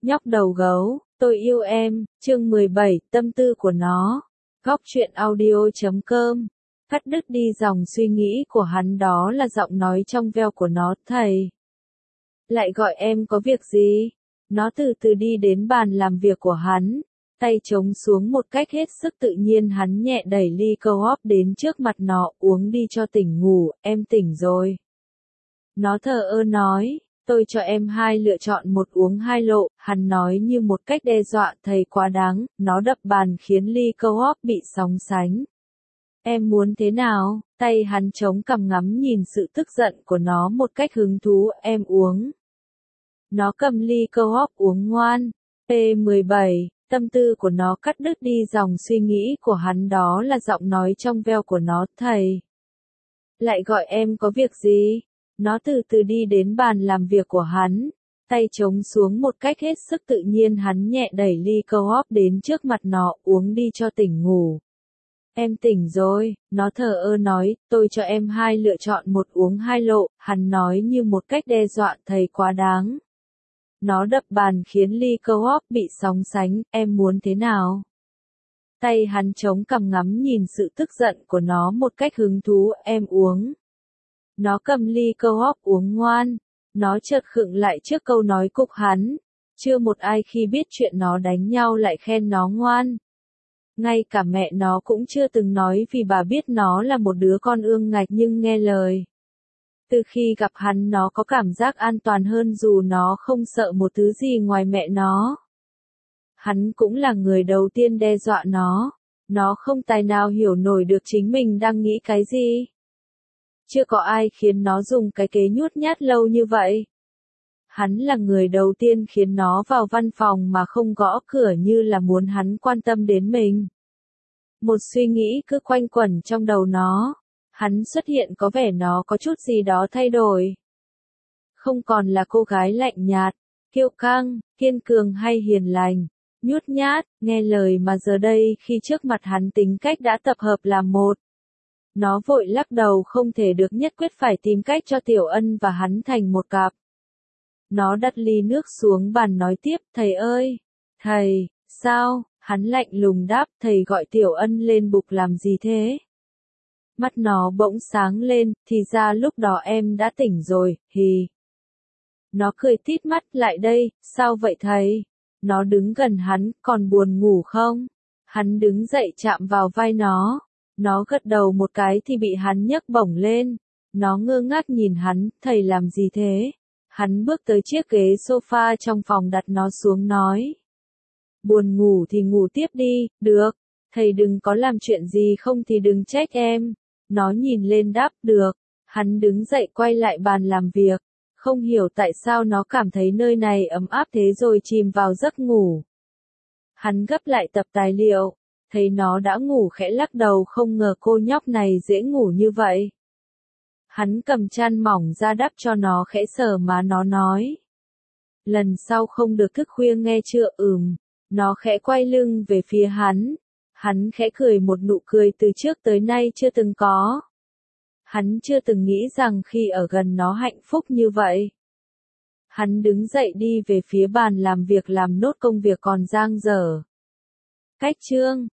Nhóc đầu gấu, tôi yêu em, chương 17, tâm tư của nó. Góc truyện audio.com. Cắt đứt đi dòng suy nghĩ của hắn, đó là giọng nói trong veo của nó. Thầy lại gọi em có việc gì? Nó từ từ đi đến bàn làm việc của hắn, tay chống xuống một cách hết sức tự nhiên. Hắn nhẹ đẩy ly co-op đến trước mặt nó. Uống đi cho tỉnh ngủ, em tỉnh rồi. Nó thờ ơ nói, tôi cho em hai lựa chọn, một uống hai lộ. Hắn nói như một cách đe dọa. Thầy quá đáng. Nó đập bàn khiến ly co-op bị sóng sánh. Em muốn thế nào? Tay hắn chống cằm ngắm nhìn sự tức giận của nó một cách hứng thú. Em uống. Nó cầm ly co-op uống ngoan. P17, tâm tư của nó cắt đứt đi dòng suy nghĩ của hắn, đó là giọng nói trong veo của nó. Thầy lại gọi em có việc gì? Nó từ từ đi đến bàn làm việc của hắn, tay chống xuống một cách hết sức tự nhiên. Hắn nhẹ đẩy ly co-op đến trước mặt nó. Uống đi cho tỉnh ngủ. Em tỉnh rồi. Nó thờ ơ nói, tôi cho em hai lựa chọn, một uống hai lộ. Hắn nói như một cách đe dọa. Thầy quá đáng. Nó đập bàn khiến ly co-op bị sóng sánh. Em muốn thế nào? Tay hắn chống cằm ngắm nhìn sự tức giận của nó một cách hứng thú. Em uống. Nó cầm ly co-op uống ngoan. Nó chợt khựng lại trước câu nói cục hắn. Chưa một ai khi biết chuyện nó đánh nhau lại khen nó ngoan. Ngay cả mẹ nó cũng chưa từng nói, vì bà biết nó là một đứa con ương ngạch nhưng nghe lời. Từ khi gặp hắn, nó có cảm giác an toàn hơn, dù nó không sợ một thứ gì ngoài mẹ nó. Hắn cũng là người đầu tiên đe dọa nó. Nó không tài nào hiểu nổi được chính mình đang nghĩ cái gì. Chưa có ai khiến nó dùng cái kế nhút nhát lâu như vậy. Hắn là người đầu tiên khiến nó vào văn phòng mà không gõ cửa, như là muốn hắn quan tâm đến mình. Một suy nghĩ cứ quanh quẩn trong đầu nó. Hắn xuất hiện có vẻ nó có chút gì đó thay đổi. Không còn là cô gái lạnh nhạt, kiêu căng, kiên cường hay hiền lành, nhút nhát, nghe lời, mà giờ đây khi trước mặt hắn tính cách đã tập hợp làm một. Nó vội lắc đầu, không thể được, nhất quyết phải tìm cách cho Tiểu Ân và hắn thành một cặp. Nó đặt ly nước xuống bàn nói tiếp, thầy ơi. Thầy, sao? Hắn lạnh lùng đáp, thầy gọi Tiểu Ân lên bục làm gì thế? Mắt nó bỗng sáng lên, thì ra lúc đó em đã tỉnh rồi, hì. Nó cười tít mắt, lại đây, sao vậy thầy? Nó đứng gần hắn, còn buồn ngủ không? Hắn đứng dậy chạm vào vai nó. Nó gật đầu một cái thì bị hắn nhấc bổng lên. Nó ngơ ngác nhìn hắn, thầy làm gì thế? Hắn bước tới chiếc ghế sofa trong phòng, đặt nó xuống nói. Buồn ngủ thì ngủ tiếp đi, được. Thầy đừng có làm chuyện gì không thì đừng trách em. Nó nhìn lên đáp, được. Hắn đứng dậy quay lại bàn làm việc. Không hiểu tại sao nó cảm thấy nơi này ấm áp thế rồi chìm vào giấc ngủ. Hắn gấp lại tập tài liệu. Thấy nó đã ngủ khẽ lắc đầu, không ngờ cô nhóc này dễ ngủ như vậy. Hắn cầm chăn mỏng ra đắp cho nó, khẽ sờ má nó nói. Lần sau không được thức khuya nghe chưa? Nó khẽ quay lưng về phía hắn. Hắn khẽ cười một nụ cười từ trước tới nay chưa từng có. Hắn chưa từng nghĩ rằng khi ở gần nó hạnh phúc như vậy. Hắn đứng dậy đi về phía bàn làm việc, làm nốt công việc còn dang dở. Cách chương